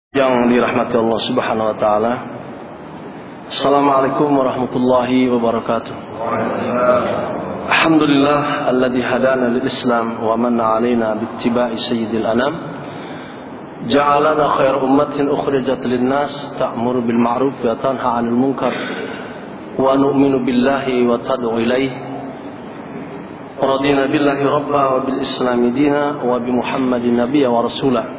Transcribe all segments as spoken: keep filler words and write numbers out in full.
Yang dirahmati Allah Subhanahu wa taala. Assalamualaikum warahmatullahi wabarakatuh. Alhamdulillah alladzi hadana lil Islam wa manna 'alaina bi ittiba'i sayyidil anam. Ja'alana khairu ummatin ukhrijat lin nas ta'muru bil ma'ruf wa tanha 'anil munkar wa nu'minu billahi wa tad'u ilaihi. Radina billahi rabba wa bil islami dina wa bi Muhammadin nabiyya wa rasulah.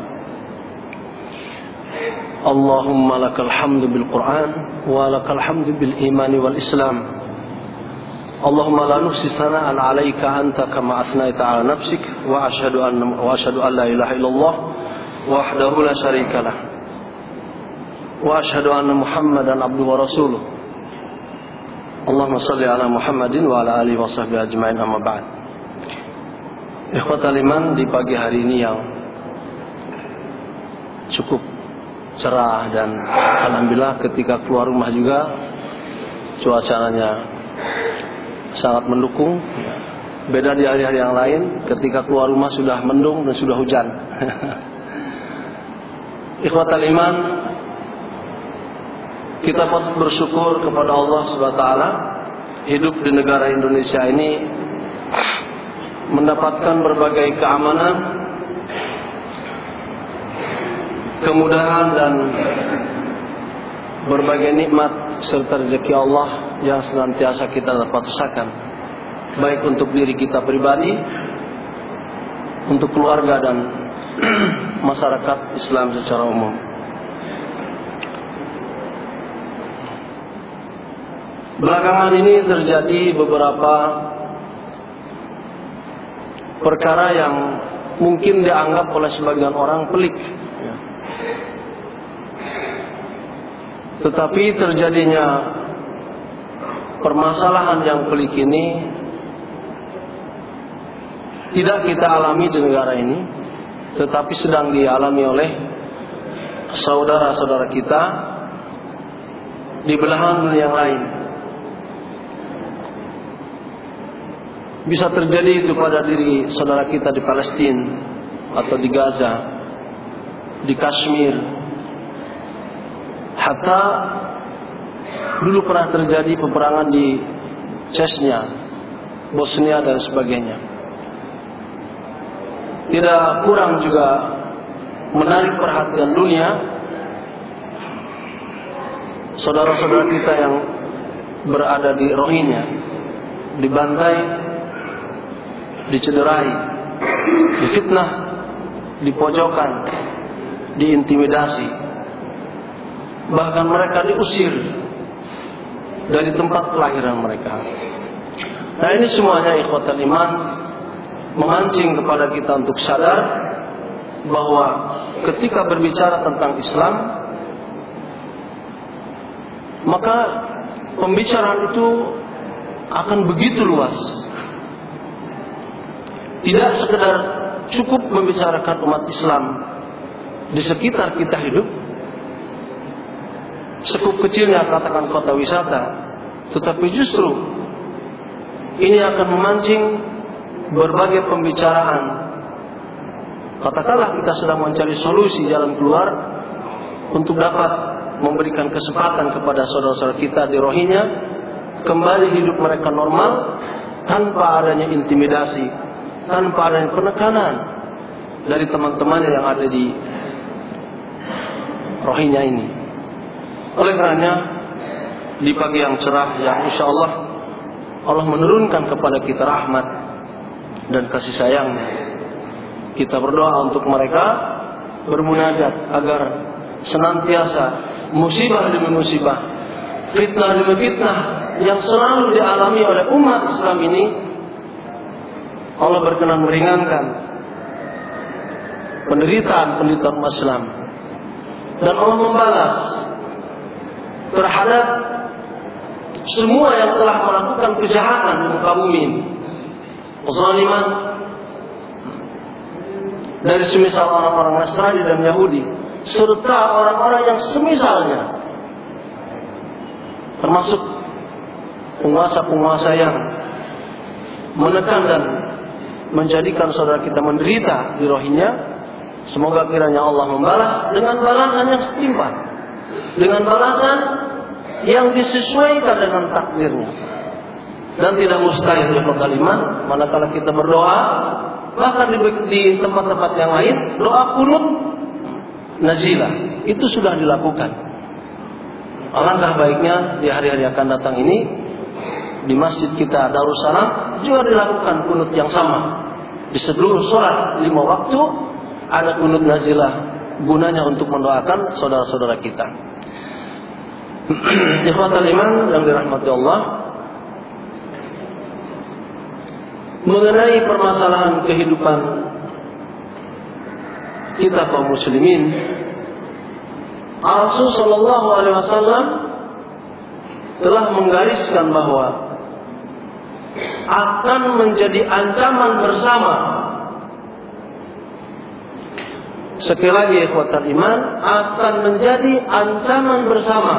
Allahumma lakal hamdu bil Qur'an wa lakal hamdu bil imani wal Islam. Allahumma la nuhsi sana'an 'alaika anta kama asnaita 'ala nafsik wa asyhadu anna wa asyhadu an la ilaha illallah wahdahu la syarika lah wa asyhadu anna Muhammadan abduhu wa rasuluh. Allahumma shalli 'ala Muhammadin wa 'ala alihi wa sahbihi ajmain, amma ba'd. Ikhwatal iman, di pagi hari ini yang cukup cerah dan alhamdulillah ketika keluar rumah juga cuacanya sangat mendukung. Beda di hari-hari yang lain, ketika keluar rumah sudah mendung dan sudah hujan. Ikhwatal iman, kita patut bersyukur kepada Allah Subhanahu wa taala. Hidup di negara Indonesia ini mendapatkan berbagai keamanan, kemudahan dan berbagai nikmat serta rezeki Allah yang senantiasa kita dapat usahakan, baik untuk diri kita pribadi, untuk keluarga dan masyarakat Islam secara umum. Belakangan ini terjadi beberapa perkara yang mungkin dianggap oleh sebagian orang pelik, tetapi terjadinya permasalahan yang pelik ini tidak kita alami di negara ini, tetapi sedang dialami oleh saudara-saudara kita di belahan dunia yang lain. Bisa terjadi itu pada diri saudara kita di Palestina atau di Gaza, di Kashmir. Hatta dulu pernah terjadi peperangan di Chechnya, Bosnia dan sebagainya. Tidak kurang juga menarik perhatian dunia saudara-saudara kita yang berada di Rohingya, dibantai, dicederai, difitnah, dipojokkan, diintimidasi. Bahkan mereka diusir dari tempat kelahiran mereka. Nah, ini semuanya ikhwatal iman memancing kepada kita untuk sadar bahwa ketika berbicara tentang Islam, maka pembicaraan itu akan begitu luas. Tidak sekedar cukup membicarakan umat Islam di sekitar kita hidup, sekup kecilnya katakan kota wisata, tetapi justru ini akan memancing berbagai pembicaraan. Katakanlah kita sedang mencari solusi jalan keluar untuk dapat memberikan kesempatan kepada saudara-saudara kita di Rohingya kembali hidup mereka normal tanpa adanya intimidasi, tanpa adanya penekanan dari teman-teman yang ada di Rohingya ini. Oleh karenanya, di pagi yang cerah yang insya Allah Allah menurunkan kepada kita rahmat dan kasih sayangnya, kita berdoa untuk mereka, bermunajat agar senantiasa musibah demi musibah, fitnah demi fitnah yang selalu dialami oleh umat Islam ini, Allah berkenan meringankan penderitaan-penderitaan umat Islam, dan Allah membalas terhadap semua yang telah melakukan kejahatan di muka bumi, zaliman, dari semisal orang-orang Nasrani dan Yahudi, serta orang-orang yang semisalnya, termasuk penguasa-penguasa yang menekan dan menjadikan saudara kita menderita di Rohingya, Semoga kiranya Allah membalas dengan balasan yang setimpal, dengan balasan yang disesuaikan dengan takdirnya. Dan tidak mustahil ikhwatal iman, manakala kita berdoa, bahkan di, di tempat-tempat yang lain, doa kunut nazilah itu sudah dilakukan. Alangkah baiknya di hari-hari akan datang ini di masjid kita Darussalam juga dilakukan kunut yang sama. Di seluruh sholat lima waktu ada kunut nazilah, gunanya untuk mendoakan saudara-saudara kita. Ikhwatal iman yang dirahmati Allah, mengenai permasalahan kehidupan kita kaum muslimin, Rasul Shallallahu Alaihi Wasallam telah menggariskan bahwa akan menjadi ancaman bersama. Sekali lagi ikhwatal iman, akan menjadi ancaman bersama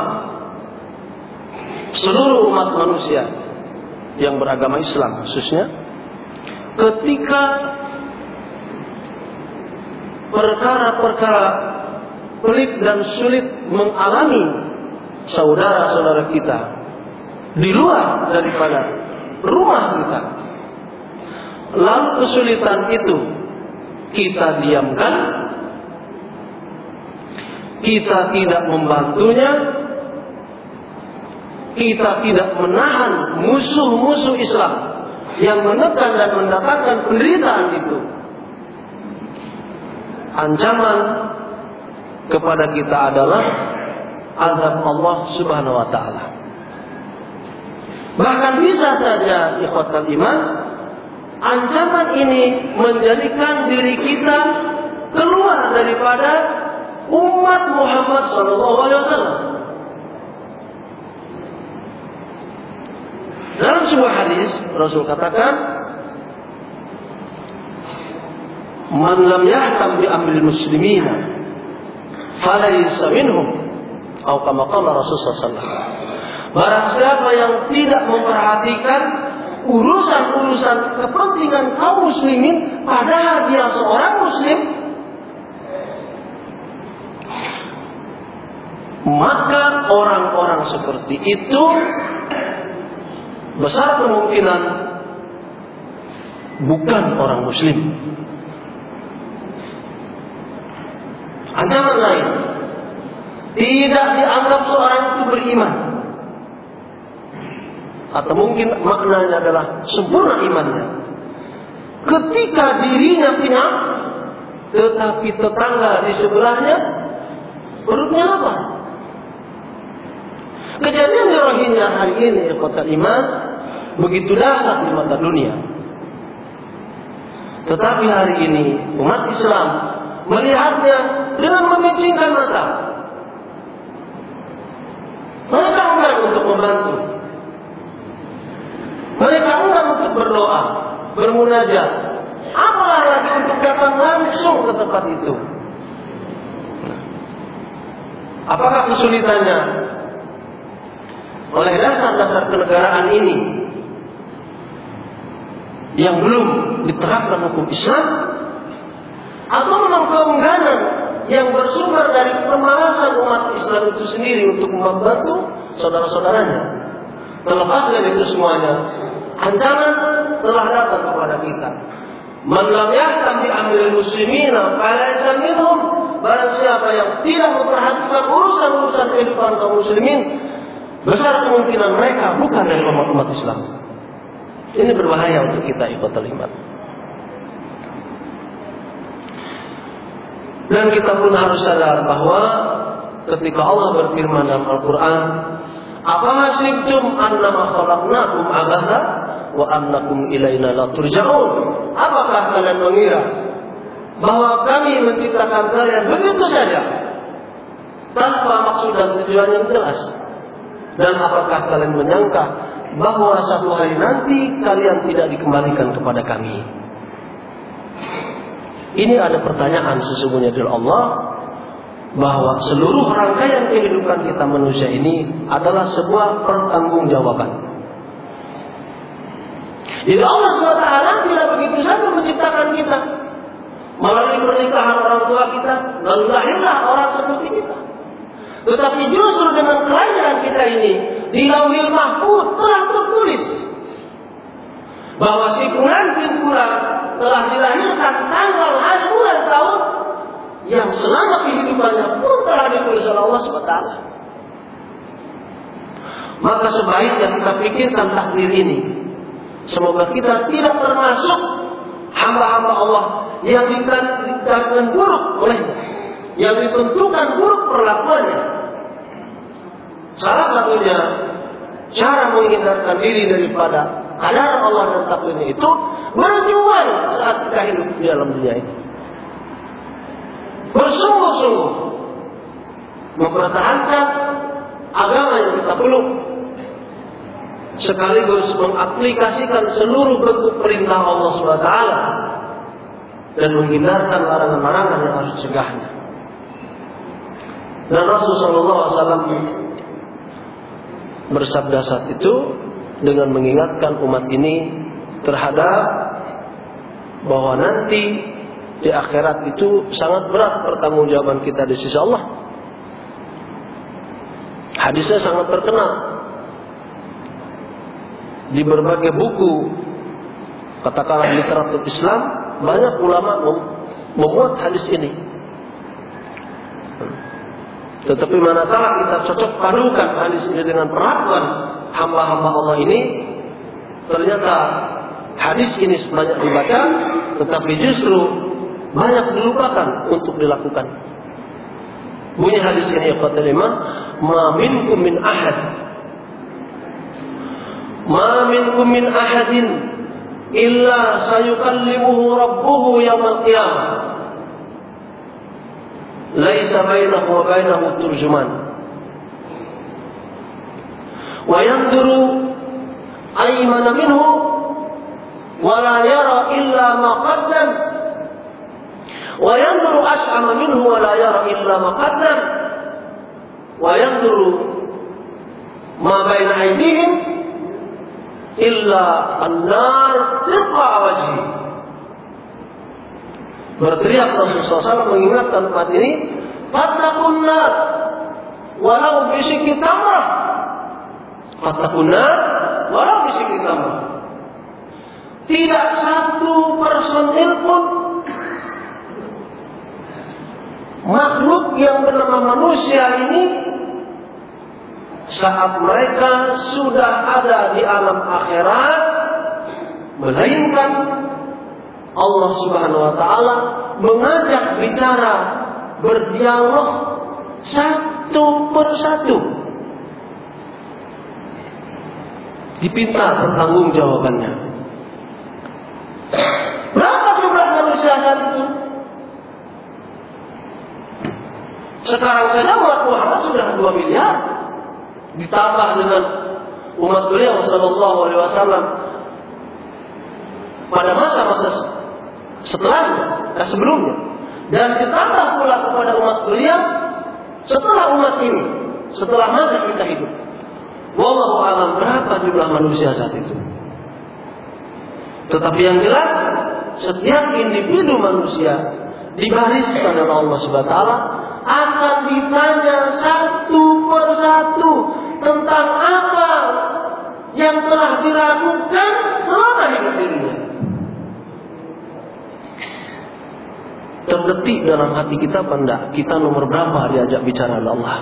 seluruh umat manusia yang beragama Islam khususnya, ketika perkara-perkara pelik dan sulit mengalami saudara-saudara kita di luar daripada rumah kita. Lalu kesulitan itu kita diamkan, kita tidak membantunya, kita tidak menahan musuh-musuh Islam yang menekan dan mendatangkan penderitaan itu. Ancaman kepada kita adalah azab Allah Subhanahu wa taala. Bahkan bisa saja ikhwatal iman, ancaman ini menjadikan diri kita keluar daripada umat Muhammad sallallahu alaihi wasallam. Dalam sebuah hadis Rasul katakan, "Man lam yahtam bi amril muslimina falaysa minhum." Atau kama qala Rasul sallallahu alaihi wasallam. Barang siapa yang tidak memperhatikan urusan-urusan kepentingan kaum muslimin padahal dia seorang muslim, maka orang-orang seperti itu besar kemungkinan bukan orang muslim. Ancaman lain, tidak dianggap seorang itu beriman, atau mungkin maknanya adalah sempurna imannya ketika dirinya kenyang, tetapi tetangga di sebelahnya perutnya lapar. Kejadian di Rohingya hari ini ikhwatal iman begitu dahsyat di mata dunia. Tetapi hari ini umat Islam melihatnya dengan memicingkan mata. Mereka enggan untuk membantu. Mereka enggan untuk berdoa, bermunajat. Apalah lagi untuk datang langsung ke tempat itu. Apakah kesulitannya? Oleh dasar-dasar kenegaraan ini yang belum diterapkan hukum Islam, atau memang keengganan yang bersumber dari kemalasan umat Islam itu sendiri untuk membantu saudara-saudaranya. Terlepas dari itu semuanya, ancaman telah datang kepada kita. Man lam yahtam bi amril muslimina falaysa minhum. Barang siapa yang tidak memperhatikan urusan-urusan kehidupan kaum muslimin, besar kemungkinan mereka bukan dari umat Islam. Ini berbahaya untuk kita ikhwatal iman. Dan kita pun harus sadar bahwa ketika Allah berfirman dalam Al-Quran, "Afahasibtum annama khalaqnakum abatha wa annakum ilaina la turja'un." Apakah kalian mengira bahwa kami menciptakan kalian begitu saja tanpa maksud dan tujuan yang jelas? Dan apakah kalian menyangka bahwa satu hari nanti kalian tidak dikembalikan kepada kami? Ini ada pertanyaan sesungguhnya dari Allah, bahwa seluruh rangkaian kehidupan kita manusia ini adalah sebuah pertanggungjawaban. Jadi Allah subhanahu wa taala tidak begitu saja menciptakan kita. melalui pernikahan orang tua kita, lalu lahirlah orang seperti kita. Tetapi justru dengan kelahiran kita ini, di Lauhil Mahfuz telah tertulis bahwa si fulan bin fulan telah dilahirkan tanggal hari bulan tahun yang selama kehidupannya pun telah ditulis oleh Allah subhanahu wa taala. Maka sebaiknya kita pikirkan takdir ini. Semoga kita tidak termasuk hamba-hamba Allah yang dikatakan buruk olehnya, yang ditentukan buruk perlakuannya. Salah satunya cara menghindarkan diri daripada kadar Allah dan takdirnya itu berjuang saat kita hidup di dalam dunia ini. Bersungguh-sungguh mempertahankan agama yang kita peluk, sekaligus mengaplikasikan seluruh bentuk perintah Allah subhanahu wa taala dan menghindarkan larangan-larangan yang harus dicegahnya. Dan Rasul sallallahu alaihi wasallam bersabda saat itu dengan mengingatkan umat ini terhadap bahwa nanti di akhirat itu sangat berat pertanggungjawaban kita di sisi Allah. Hadisnya sangat terkenal di berbagai buku, katakanlah literatur Islam, banyak ulama memuat hadis ini. Tetapi manakala kita cocok padukan hadis ini dengan perlakuan hamba-hamba Allah ini, ternyata hadis ini banyak dibaca, tetapi justru banyak dilupakan untuk dilakukan. Bunyi hadis ini ikhwatul iman, ma minkum min ahad ma minkum min ahadin illa sayukallimuhu rabbuhu yawmal qiyamah laisa bainahu wa bainahu turjuman wa yanduru aymana minhu wa la yara illa ma qaddam wa yanduru ash'ama minhu wa la yara illa ma qaddam wa yanduru ma baina aydihim illa an-nar tiqa wajhi. Berteriak Rasulullah shallallahu alaihi wasallam mengingatkan umat ini, fattaqun nar walau bisyikki tamrah. Fattaqun nar walau bisyikki tamrah. Tidak satu personil pun makhluk yang bernama manusia ini saat mereka sudah ada di alam akhirat, melainkan Allah subhanahu wa ta'ala mengajak bicara, berdialog satu persatu, dipinta pertanggungjawabannya. Berapa jumlah manusia saat itu? Sekarang saja umat Muhammad sudah dua miliar. Ditambah dengan umat beliau sallallahu alaihi wasallam pada masa-masa setelahnya, dan sebelumnya, dan ditambah pula kepada umat beliau setelah umat ini, setelah masa kita hidup. Wallahu a'lam berapa jumlah manusia saat itu. Tetapi yang jelas, setiap individu manusia dibariskan oleh Allah Subhanahu wa taala akan ditanya satu persatu tentang apa yang telah dilakukan selama hidup dirinya. Terdetik dalam hati kita apa enggak? Kita nomor berapa diajak bicara oleh Allah?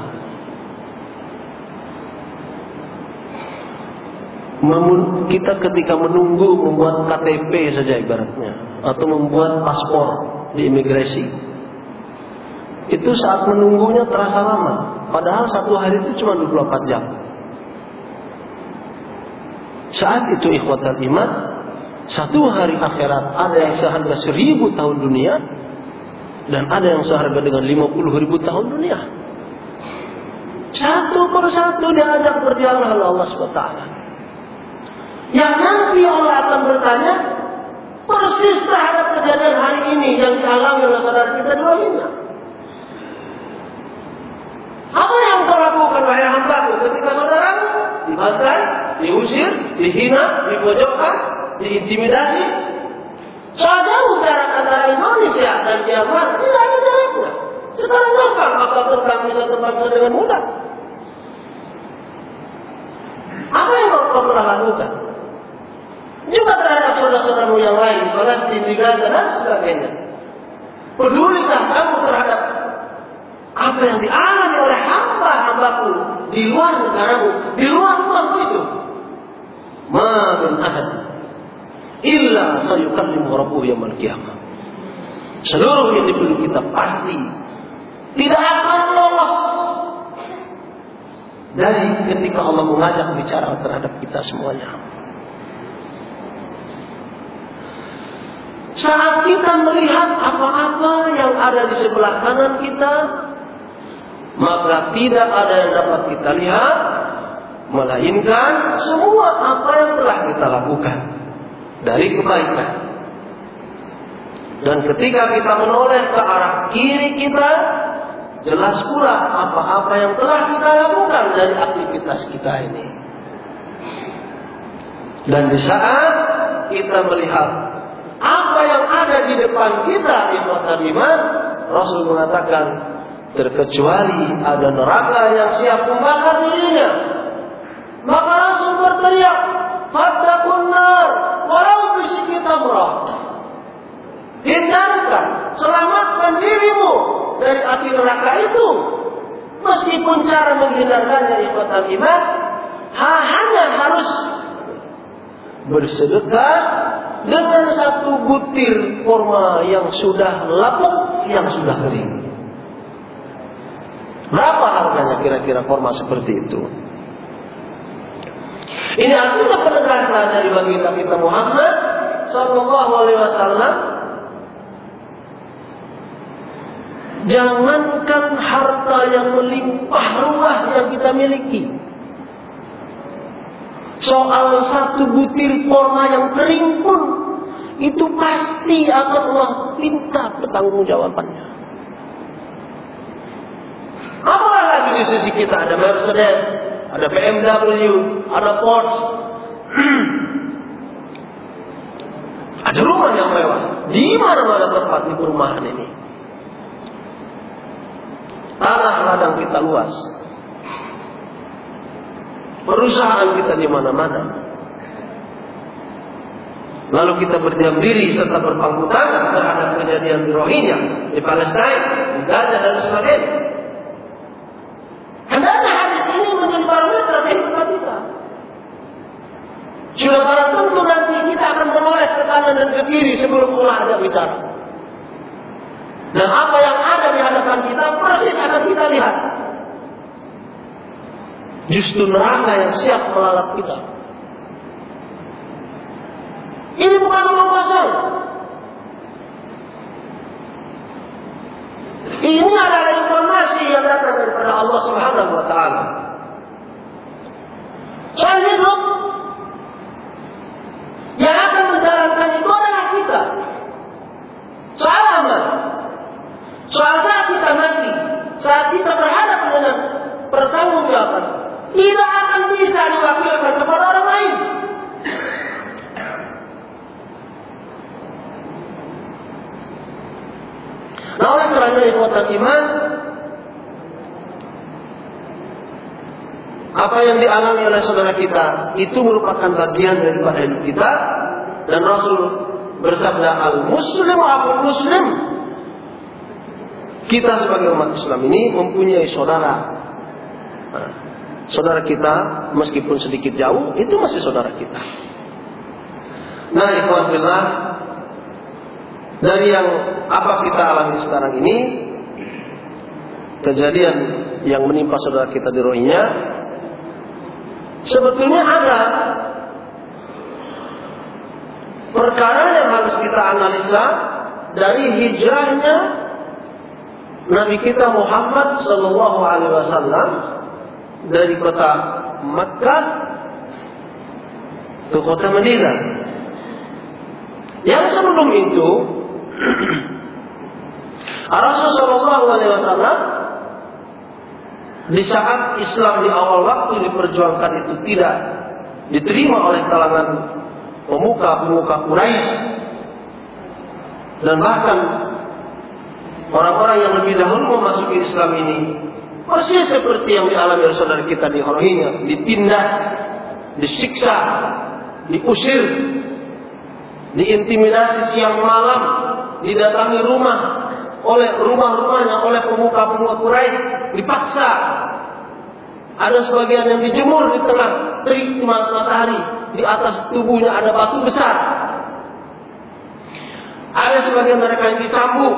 Memun, kita ketika menunggu membuat K T P saja ibaratnya, atau membuat paspor di imigrasi, itu saat menunggunya terasa lama. Padahal satu hari itu cuma dua puluh empat jam. Saat itu ikhwatal iman, satu hari akhirat ada yang seharga seribu tahun dunia, dan ada yang seharga dengan lima puluh ribu tahun dunia. Satu persatu diajak berdialog oleh Allah subhanahu wa taala. Yang nanti Allah akan bertanya persis terhadap kejadian hari ini yang dialami oleh saudara kita di Madinah. Apa yang kau lakukan wahai hambaku ketika saudara dibantai, diusir, dihina, dipojokkan, diintimidasi? Soal jauh jarak antara Indonesia dan Myanmar, tidak ada jaraknya. Sekarang gampang, kapal terbang bisa terbang dengan mudah. Apa yang kau telah lakukan? Juga terhadap saudara-saudaramu yang lain, di Palestina, di Gaza dan sebagainya. Pedulikah kamu terhadap apa yang dialami oleh hamba-hambaku di luar negaramu, di luar rumahmu itu? Ma min ahad illa sayukallimu rabbuhu yaumil qiyamah. Seluruh individu kita pasti tidak akan lolos dari ketika Allah mengajak bicara terhadap kita semuanya. Saat kita melihat apa-apa yang ada di sebelah kanan kita, maka tidak ada yang dapat kita lihat melainkan semua apa yang telah kita lakukan dari kebaikan. Dan ketika kita menoleh ke arah kiri kita, jelas pula apa-apa yang telah kita lakukan dari aktivitas kita ini. Dan di saat kita melihat apa yang ada di depan kita, ikhwatal iman, Rasul mengatakan, terkecuali ada neraka yang siap membakar dirinya. Maka Rasul berteriak, fattaqun nar walau bisyikki tamrah. Hindarkan, selamatkan dirimu dari api neraka itu. Meskipun cara menghindarkannya, ikhwatal iman, hanya harus bersedekah dengan satu butir kurma yang sudah lapuk, yang sudah kering. Berapa harganya kira-kira kurma seperti itu? Ini artinya penegasan dari baginda kita Muhammad Sallallahu Alaihi Wasallam. Jangankan harta yang melimpah ruah yang kita miliki, soal satu butir kurma yang kering pun itu pasti akan Allah minta pertanggungjawabannya. Apalagi di sisi kita ada Mercedes, ada B M W, ada Porsche, ada rumah yang mewah di mana-mana tempat di perumahan ini. Tanah ladang kita luas, perusahaan kita di mana-mana. Lalu kita berdiam diri serta berpangku tangan terhadap kejadian di Rohingya, di Palestina, di Gaza dan sebagainya. Hendaknya hadis ini menjadi barometer kehidupan kita. Sudah barang tentu nanti kita akan menoleh ke kanan dan ke kiri sebelum Allah ada bicara. Dan apa yang ada di hadapan kita persis akan kita lihat. Justru neraka yang siap melalap kita. Ini bukan omong kosong. Ini adalah informasi yang datang daripada Allah Subhanahu wa taala. Soal hidup yang akan menjalankan itu adalah kita. Soal amal, soal saat kita mati, saat kita berhadapan dengan pertanggungjawaban, tidak akan bisa diwakilkan kepada orang lain. Nah, oleh kerana ikhwatal iman, apa yang dialami oleh saudara kita itu merupakan bagian daripada hidup kita. Dan Rasul bersabda, al-muslim abul muslim. Kita sebagai umat Islam ini mempunyai saudara. Nah, saudara kita meskipun sedikit jauh, itu masih saudara kita. Nah, ikhwan fillah, dari yang apa kita alami sekarang ini, kejadian yang menimpa saudara kita di Rohingya, sebetulnya ada perkara yang harus kita analisa dari hijrahnya Nabi kita Muhammad Sallallahu Alaihi Wasallam dari kota Makkah ke kota Madinah. Yang sebelum itu Rasul Sallallahu Alaihi Wasallam di saat Islam di awal waktu diperjuangkan itu tidak diterima oleh kalangan pemuka-pemuka Quraisy, Dan bahkan orang-orang yang lebih dahulu memasuki Islam ini masih seperti yang dialami oleh saudara kita di Rohingya, ditindas, disiksa, diusir, diintimidasi siang malam, didatangi rumah oleh rumah-rumahnya oleh pemuka-pemuka Quraisy, dipaksa. Ada sebagian yang dijemur di tengah terik matahari, di atas tubuhnya ada batu besar. Ada sebagian mereka yang dicambuk.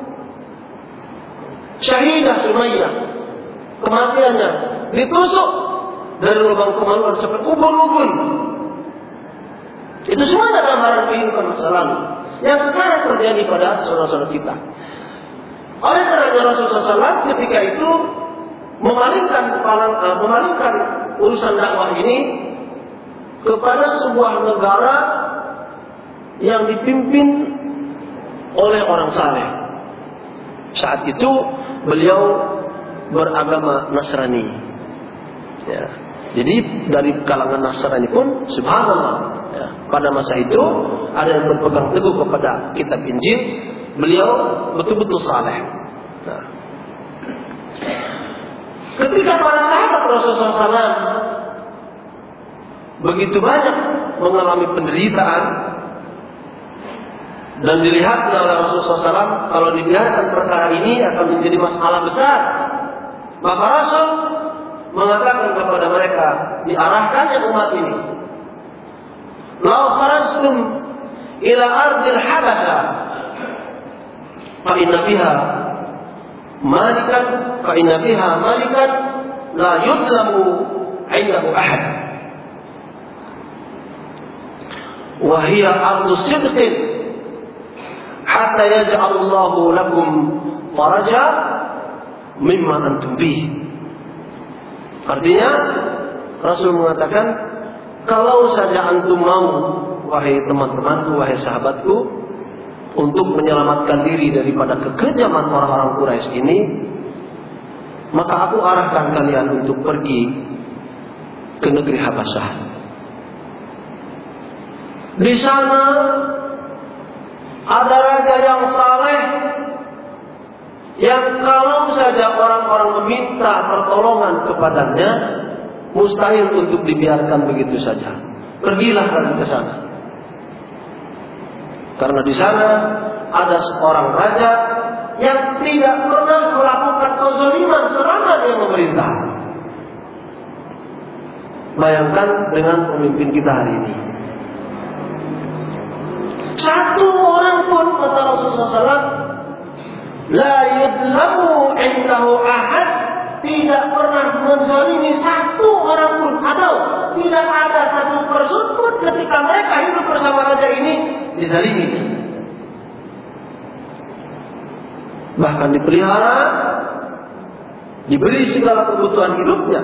Syahidah Sumayyah, kematiannya ditusuk dari lubang kemaluan sampai ubun-ubun. Itu semua gambaran kehidupan masa lalu yang sekarang terjadi pada saudara-saudara kita. Oleh karena Rasulullah shallallahu alaihi wasallam ketika itu memalingkan memalingkan urusan dakwah ini kepada sebuah negara yang dipimpin oleh orang saleh. Saat itu beliau beragama Nasrani. Ya. Jadi dari kalangan Nasrani pun subhanallah, ya, pada masa itu ada yang berpegang teguh kepada kitab Injil. Beliau betul-betul saleh. Nah. Ketika para sahabat Rasulullah shallallahu alaihi wasallam begitu banyak mengalami penderitaan dan dilihat oleh Rasulullah shallallahu alaihi wasallam kalau dibiarkan perkara ini akan menjadi masalah besar, maka Rasul mengatakan kepada mereka, diarahkannya umat ini, "Lau farastum ila ardil habasha fa inna fiha malikan fa inna fiha malikan la yudlamu 'indahu ahad wa hiya ardu sidqin hatta yaj'alallahu lakum faraja mimma antum bih." Artinya Rasul mengatakan, kalau saja antum mau, wahai teman-temanku, wahai sahabatku, untuk menyelamatkan diri daripada kekejaman orang-orang Quraisy ini, maka aku arahkan kalian untuk pergi ke negeri Habasyah. Di sana ada raja yang saleh, yang kalau saja orang-orang meminta pertolongan kepadanya, mustahil untuk dibiarkan begitu saja. Pergilah kalian ke sana. Karena di sana ada seorang raja yang tidak pernah melakukan kezaliman selama dia memerintah. Bayangkan dengan pemimpin kita hari ini. Satu orang pun, kata Rasulullah shallallahu alaihi wasallam, la yudlamu indahu ahad, tidak pernah menzalimi satu orang pun, atau tidak ada satu person pun ketika mereka hidup bersama raja ini dizalimi. Bahkan dipelihara, diberi segala kebutuhan hidupnya.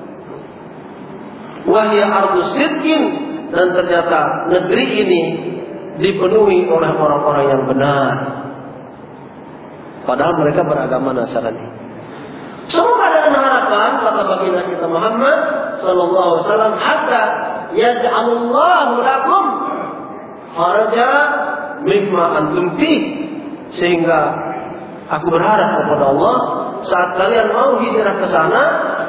Wahya ardu sidqin, dan ternyata negeri ini dipenuhi oleh orang-orang yang benar. Padahal mereka beragama Nasrani. Semoga dengan harapan kata baginda kita Muhammad sallallahu alaihi wasallam, hatta yaj'alullahu lakum faraja mimma antum fi, sehingga aku berharap kepada Allah saat kalian mau hijrah ke sana,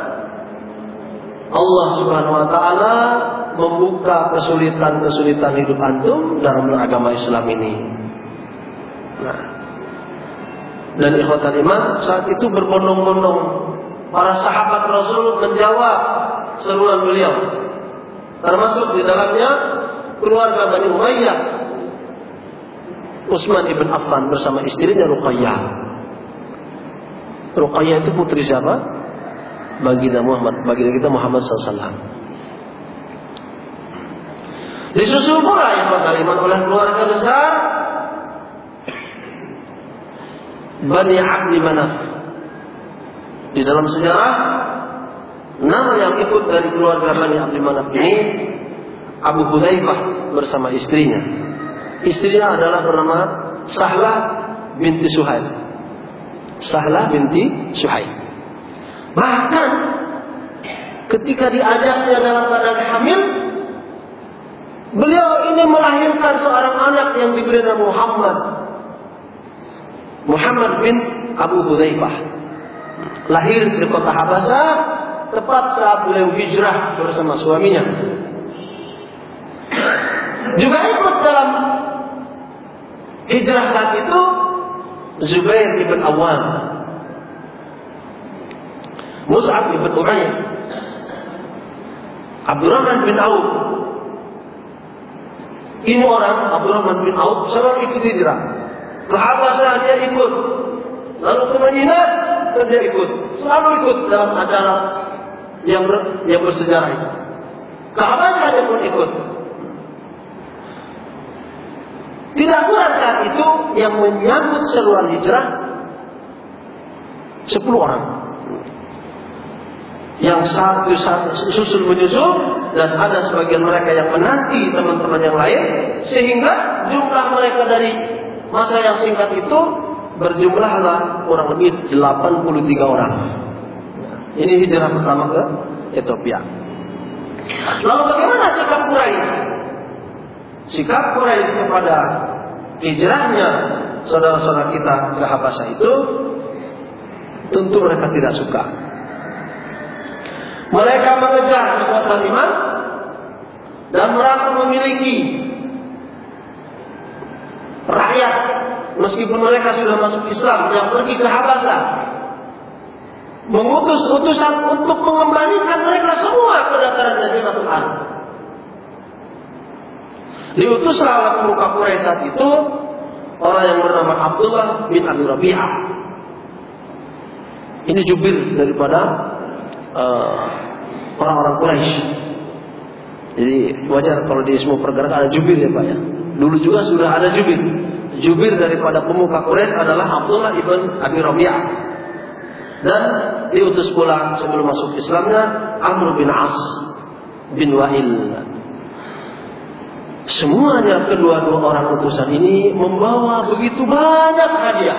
Allah Subhanahu wa taala membuka kesulitan-kesulitan hidup antum dalam beragama Islam ini. Nah, dan ikhwatal iman, saat itu berbondong-bondong para sahabat Rasul menjawab seruan beliau, termasuk di dalamnya keluarga Bani Umayyah, Utsman ibn Affan bersama istrinya Ruqayyah. Ruqayyah itu putri siapa? Baginda Muhammad, baginda kita Muhammad sallallahu alaihi wasallam. Disusul pula yang iman oleh keluarga besar Bani Abdi Manaf. Di dalam sejarah, nama yang ikut dari keluarga Bani Abdi Manaf ini Abu Hudzaifah bersama istrinya. Istrinya adalah bernama Sahlah binti Suhail. Sahlah binti Suhail. Bahkan ketika diajaknya dalam keadaan hamil, beliau ini melahirkan seorang anak yang diberi nama Muhammad. Muhammad bin Abu Hudzaifah. Lahir di kota Habasah tepat saat beliau hijrah bersama suaminya. Juga ikut dalam hijrah saat itu Zubair ibn Awwam, Mus'ab ibn Umair, Abdurrahman bin Auf. Ini orang Abdurrahman bin Auf selalu ikut hijrah. Ke Habasah dia ikut, lalu ke Madinah dia ikut, selalu ikut dalam acara yang ber, yang bersejarah itu. Ke Habasah dia pun ikut. Tidak kurang saat itu yang menyambut seruan hijrah sepuluh orang. Yang satu, satu susul menyusul, dan ada sebagian mereka yang menanti teman-teman yang lain, sehingga jumlah mereka dari masa yang singkat itu berjumlahlah kurang lebih delapan puluh tiga orang. Ini hijrah pertama ke Ethiopia. Lalu bagaimana sikap Quraisy? Sikap Quraisy kepada hijrahnya saudara-saudara kita ke Habasah itu tentu mereka tidak suka. Mereka mengejar kekuatan iman dan merasa memiliki rakyat meskipun mereka sudah masuk Islam yang pergi ke Habasah, mengutus utusan untuk mengembalikan mereka semua ke dataran Jaziratul Arab. Diutuslah oleh pemuka Quraisy saat itu orang yang bernama Abdullah bin Abi Rabi'ah. Ini jubir daripada uh, orang-orang Quraisy. Jadi wajar kalau di semua pergerakan ada jubir ya Pak ya. Dulu juga sudah ada jubir. Jubir daripada pemuka Quraisy adalah Abdullah ibn Abi Rabi'ah. Dan diutus pula sebelum masuk Islamnya Amr bin As bin Wa'il. Semuanya kedua-dua orang utusan ini membawa begitu banyak hadiah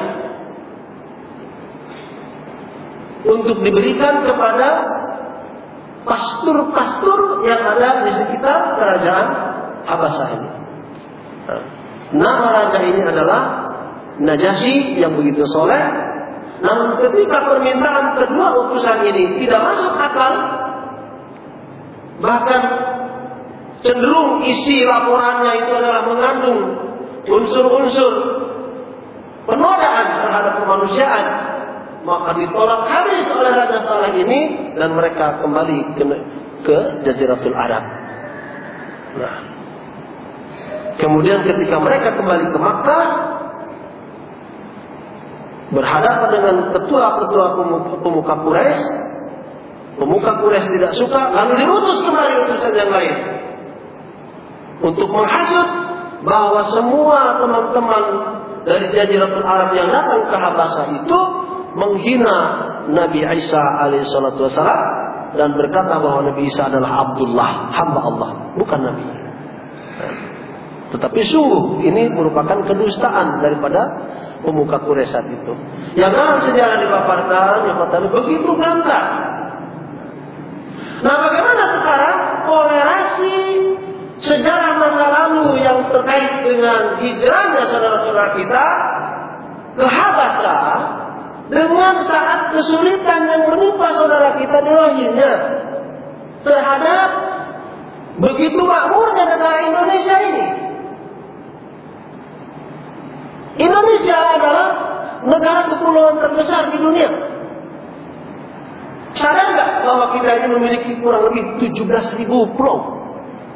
untuk diberikan kepada pastur-pastur yang ada di sekitar kerajaan Habasah ini. Nama raja ini adalah Najasyi yang begitu soleh. Namun ketika permintaan kedua utusan ini tidak masuk akal, bahkan cenderung isi laporannya itu adalah mengandung unsur-unsur penodaan terhadap kemanusiaan, maka ditolak habis oleh Raja Saleh ini dan mereka kembali ke, ke Jaziratul Arab. Nah, kemudian ketika mereka kembali ke Makkah, berhadapan dengan ketua-ketua pemuka Quraisy, pemuka Quraisy tidak suka, lalu diutus kembali utusan yang lain untuk menghasut bahwa semua teman-teman dari Jaziratul Arab yang datang ke Habasah itu menghina Nabi Isa alaihi salatu wasallam dan berkata bahwa Nabi Isa adalah Abdullah, hamba Allah, bukan Nabi. Tetapi sungguh ini merupakan kedustaan daripada pemuka Quraisy saat itu. Yang dalam sejarah dipaparkan, yang kata begitu gamblang. Nah, bagaimana sekarang toleransi sejarah masa lalu yang terkait dengan hijrahnya saudara-saudara kita ke Habasah dengan saat kesulitan yang menimpa saudara kita di Rohingya terhadap begitu makmurnya negara Indonesia ini. Indonesia adalah negara kepulauan terbesar di dunia. Sadar nggak bahwa kita ini memiliki kurang lebih tujuh belas ribu pulau?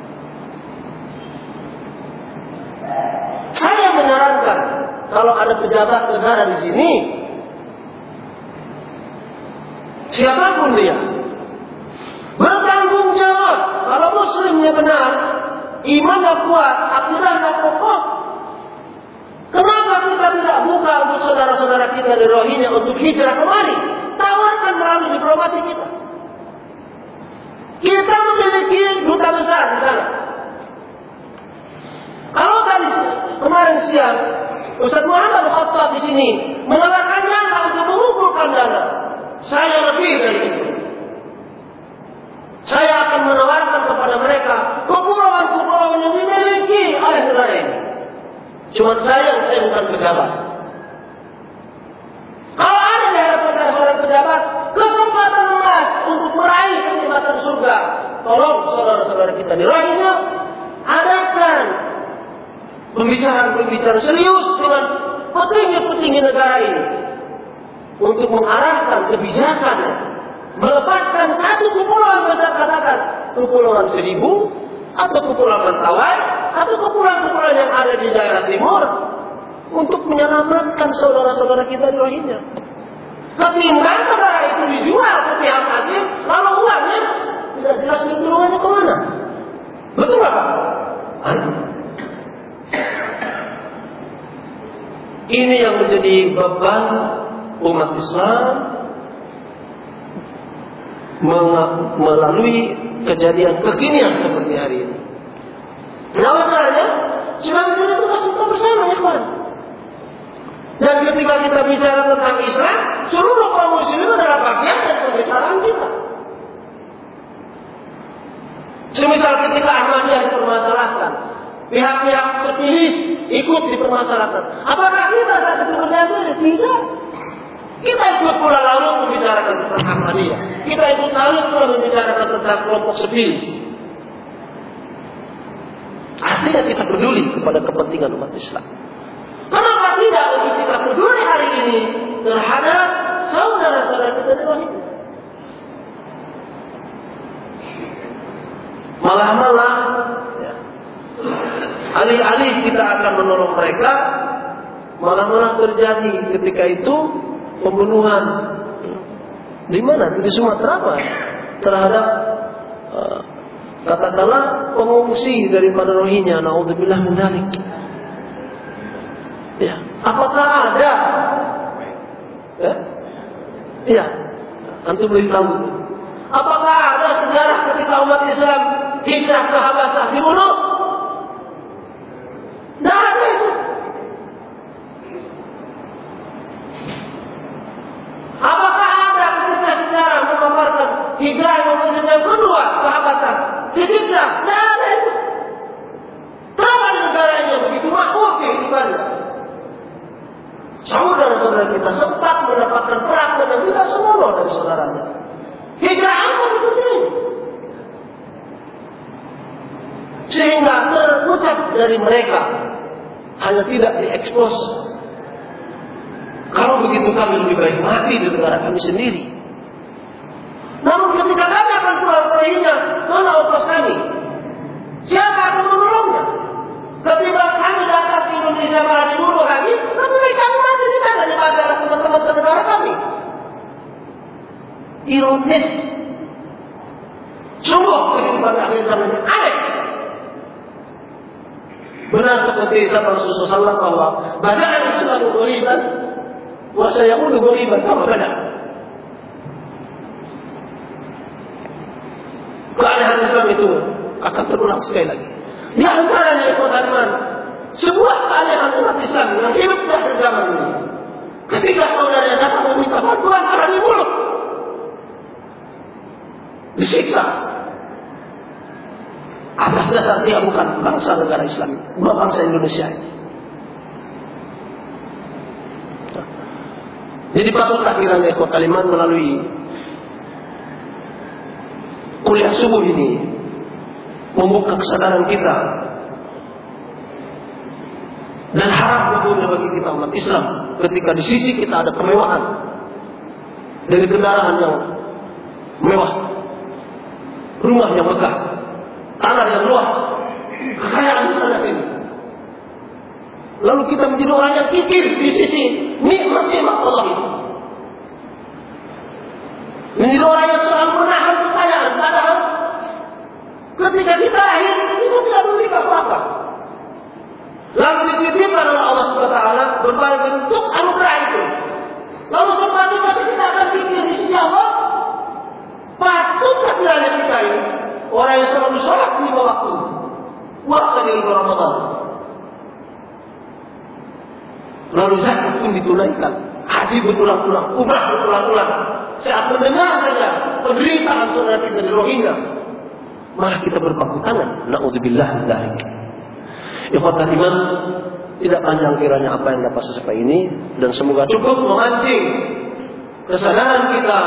Saya menyarankan kalau ada pejabat negara di sini, siapapun dia, bertanggung jawab. Kalau muslimnya benar, imannya kuat, akidahnya kokoh, kenapa kita tidak buka untuk saudara-saudara kita di Rohingya untuk hijrah kemari? Tawarkan melalui diplomasi kita. Kita memiliki duta besar di sana. Kalau tadi kemarin siang Ustaz Muhammad Khattab di sini menawarkan dana untuk mengumpulkan dana, saya lebih dari itu. Saya akan menawarkan kepada mereka kepulauan-kepulauan yang dimiliki oleh negara ini. Cuma sayang saya bukan pejabat. pembicaraan-pembicaraan serius dengan petinggi-petinggi negara ini untuk mengarahkan kebijakannya, melepaskan satu kepulauan besar, katakan kepulauan Seribu atau kepulauan Mentawai atau kepulauan-kepulauan yang ada di daerah timur untuk menyelamatkan saudara-saudara kita di Rohingya. Ketimbang negara itu dijual ke pihak asing, lalu uangnya tidak jelas dituruannya kemana. Betul nggak Pak? Ini yang menjadi beban umat Islam melalui kejadian kekinian seperti hari ini. Nah, makanya Islam itu tugas kita bersama, ya kawan. Dan ketika kita bicara tentang Islam, seluruh kaum muslimin adalah bagian dari pembicaraan kita. Semisal ketika Ahmadiyah dipermasalahkan, pihak-pihak sepilis ikut dipermasalahkan. Apakah kita tidak seperti itu? Tidak. Kita ikut pula lalu membicarakan tentang Ahmadiyah. Kita ikut lalu pula membicarakan tentang kelompok sepilis. Artinya kita peduli kepada kepentingan umat Islam. Kenapa tidak untuk kita peduli hari ini terhadap saudara-saudara kita di Rohingya? Malah-malah ya, alih-alih kita akan menolong mereka, malah-malah terjadi ketika itu pembunuhan di mana? Di Sumatera Pak, terhadap uh, katakanlah pengungsi daripada Rohingya. Naudzubillah min dzalik. Ya, apakah ada? Ya, ya, antum boleh tahu. Apakah ada sejarah ketika umat Islam hijrah ke Habasah dibunuh? Tidak ada itu. Apakah ada ketika sejarah memaparkan hijrah umat Islam kedua ke Habasah disiksa? Tidak ada itu. Kenapa negaranya begitu makmur kehidupannya? Saudara-saudara kita sempat mendapatkan perhatian dan tidak sembrono dari saudaranya. Hijrah apa seperti ini? Sehingga terucap dari mereka hanya tidak diekspos. Kalau begitu kami lebih baik mati di negara kami sendiri. Namun ketika kami akan pulang ke Rohingya, mana ongkos kami? Siapa akan menolongnya? Ketika kami datang ke Indonesia malah dibunuh lagi, tapi mereka mati di sana di antara teman-teman saudara kami. Ironis. Sungguh kehidupan akhir zaman ini aneh. Benar seperti sabda Rasulullah shallallahu alaihi wasallam bahwa bada'an Islam ghoriban wa sayaudu ghoriban kama bada'. Keanehan Islam itu akan terulang sekali lagi. Di antaranya Ikhwan, sebuah keanehan umat Islam yang hidup di akhir zaman ini. Ketika saudaranya datang meminta bantuan karena dibunuh, disiksa atas dasar dia bukan bangsa negara Islam, bukan bangsa Indonesia. Jadi patutlah kiranya Ikhwan Kaliman melalui kuliah subuh ini membuka kesadaran kita dan harap tentunya bagi kita umat Islam ketika di sisi kita ada kemewahan dari kendaraan yang mewah, rumah yang megah, tanah yang luas, kekayaan di sana sini. Lalu kita menjadi orang yang kikir di sisi nikmat-nikmat Allah itu. Menjadi orang yang selalu menahan kekayaan, padahal ketika kita lahir kita tidak memiliki apa-apa. Lalu dititipkan oleh Allah subhanahu wa taala berbagai bentuk anugerah itu. Lalu sepatutnya kita akan pikir di sisi Allah, patutkah kiranya kita ini orang yang selalu sholat lima waktu, puasa di bulan Ramadan, lalu zakat pun ditunaikan, haji berulang-ulang, umrah berulang-ulang. Saat mendengar saja penderitaan saudara kita di Rohingya, malah kita berpangku tangan. Na'udzubillah min dzalik. Ikhwan iman, tidak panjang kiranya apa yang dapat sesuai ini, dan semoga cukup memancing kesadaran kita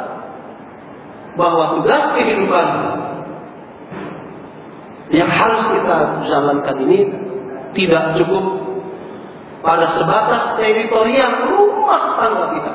bahwa tugas kehidupan yang harus kita jalankan ini tidak cukup pada sebatas teritorial rumah tangga kita.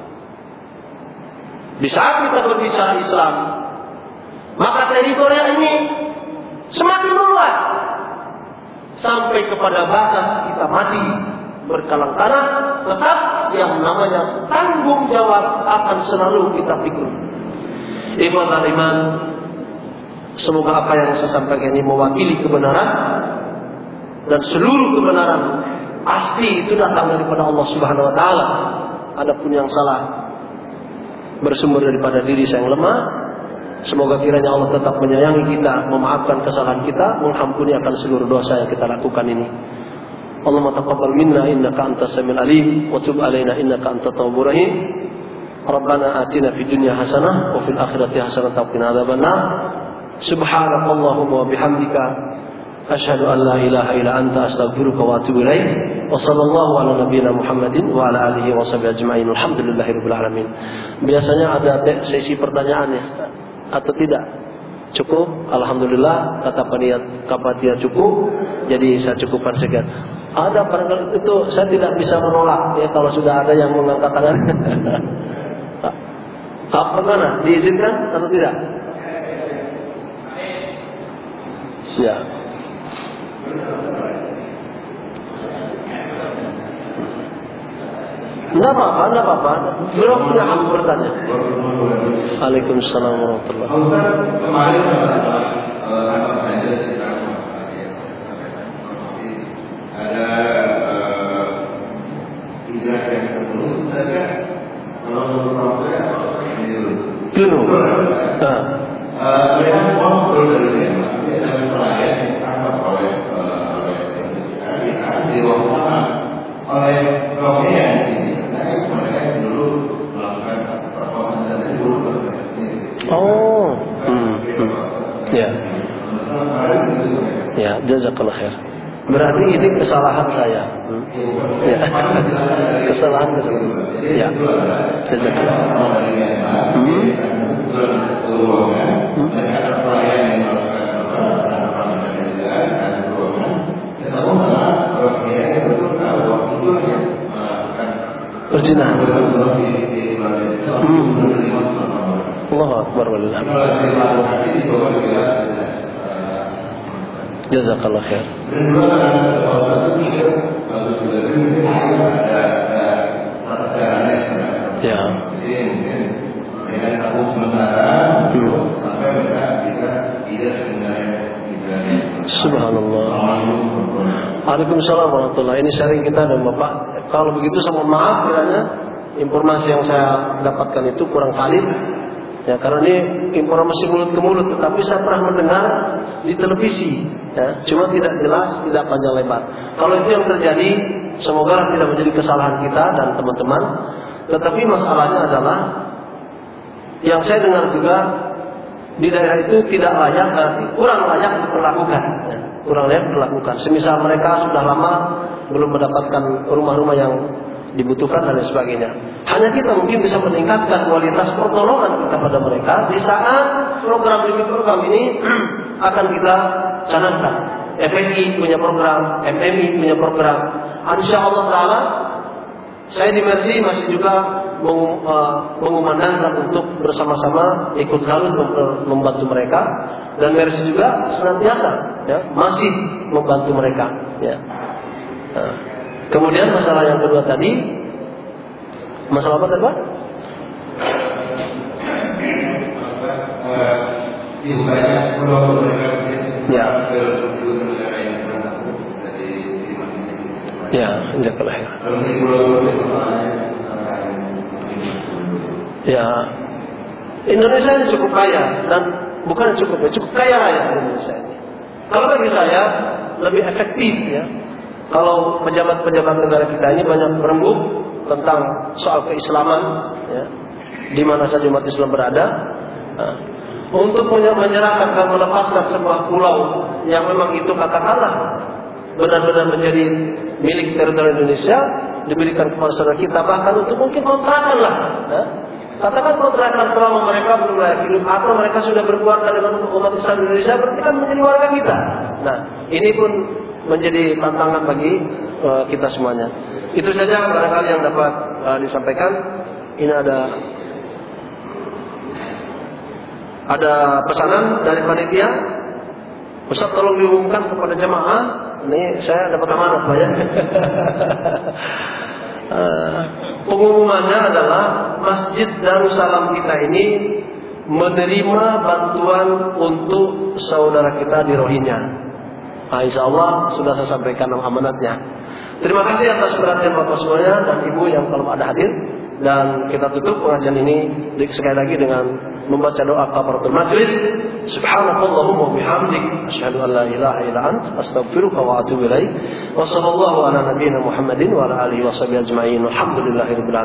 Di saat kita berbicara Islam, maka teritorial ini semakin luas sampai kepada batas kita mati berkalang tanah, tetap yang namanya tanggung jawab akan selalu kita pikul. Ikhwatal iman, semoga apa yang saya sampaikan ini mewakili kebenaran, dan seluruh kebenaran pasti itu datang daripada Allah Subhanahu wa taala. Adapun yang salah bersumber daripada diri saya yang lemah. Semoga kiranya Allah tetap menyayangi kita, memaafkan kesalahan kita, mengampuni akan seluruh dosa yang kita lakukan ini. Allahumma taqabbal minna innaka antas samiul alim wa tub alaina innaka antat tawwabur rahim. Rabbana atina fid dunya hasanah wa fil akhirati hasanah wa qina adzabannar. Subhanakallahumma wa bihamdika asyhadu an la ilaha illa anta astaghfiruka wa atubu ilaik. Wa sallallahu ala nabiyyina Muhammadin wa ala alihi wa sahbihi ajma'in. Alhamdulillahirabbil alamin. Biasanya ada sesi pertanyaan ya atau tidak? Cukup? Alhamdulillah, kata panitia kapatia cukup. Jadi saya cukupkan sekian. Ada barangkali itu saya tidak bisa menolak ya kalau sudah ada yang mengangkat tangan. Apa mana? Diizinkan atau tidak? Ya. Tidak apa-apa, tidak apa-apa. Belum punya hak bertanya. Waalaikumsalam warahmatullahi wabarakatuh. Kemarin apa saja ada hijrah yang terus saja kalau menurut saya Dulu. Mereka semua ngobrol dari dia, tapi ada pelayan yang ditangkap oleh di ruang oleh Korea di sini. Mereka dulu melakukan performance dan dulu berprestasi. Oh, hmm, hmm. ya, ya, jazakallah khair. Berarti ini kesalahan saya. Hmm. Ya. Kesalahan kesalahan. Ya, jazakallah. Hmm. Hmm. Berzina. Hmm. Allahu Akbar walillah. Jazakallah khair. Ya. Subhanallah. Waalaikumsalam warahmatullahi. Ini sharing kita dan Bapak. Kalau begitu saya mohon maaf kiranya informasi yang saya dapatkan itu kurang valid. Ya, karena ini informasi mulut ke mulut, tetapi saya pernah mendengar di televisi. Ya, cuma tidak jelas, tidak panjang lebar. Kalau itu yang terjadi, semoga tidak menjadi kesalahan kita dan teman-teman. Tetapi masalahnya adalah yang saya dengar juga di daerah itu tidak layak, berarti kurang layak diperlakukan. Ya, kurang layak diperlakukan. Semisal mereka sudah lama belum mendapatkan rumah-rumah yang dibutuhkan dan lain sebagainya. Hanya kita mungkin bisa meningkatkan kualitas pertolongan kita pada mereka di saat program demi program ini akan kita canangkan. F N I punya program, M M I punya program. Insya Allah Taala saya di Mercy masih juga mengumandangkan untuk bersama-sama ikut lalu membantu mereka, dan Mercy juga senantiasa ya, masih membantu mereka. Ya. Nah, kemudian masalah yang kedua tadi, masalah apa tadi Pak? Ya. Ya, jazakallah khair. Ya, Indonesia ini cukup kaya, dan bukan cukup ya, cukup kaya raya Indonesia ini. Kalau bagi saya lebih efektif ya, kalau pejabat-pejabat negara kita ini banyak berembuk tentang soal keislaman, ya, di mana saja umat Islam berada, nah, untuk menyerahkan dan melepaskan sebuah pulau yang memang itu katakanlah benar-benar menjadi milik teritorial Indonesia, diberikan kepada saudara kita, bahkan untuk mungkin kontrakan lah, ya. Katakan kontrakan selama mereka belum layak hidup atau mereka sudah berkeluarga dengan umat Islam Indonesia, berarti kan menjadi warga kita. Nah, ini pun menjadi tantangan bagi uh, kita semuanya. Itu saja barangkali yang dapat uh, disampaikan. Ini ada ada pesanan dari panitia. Ustaz tolong diumumkan kepada jamaah. Ini saya dapat amanah Pak ya. uh, pengumumannya adalah Masjid Darussalam kita ini menerima bantuan untuk saudara kita di Rohingya. Nah, insya Allah sudah saya sampaikan amanatnya. Terima kasih atas perhatian Bapak semuanya dan Ibu yang kalau ada hadir. Dan kita tutup pengajian ini sekali lagi dengan membaca doa kafaratul majlis. Subhanakallahumma wa bihamdik asyhadu an la ilaha illa anta astaghfiruka wa atubu ilaik. Wa sallallahu ala nabiyyina Muhammadin wa ala alihi wa sahbihi ajma'in. Walhamdulillahirabbil alamin.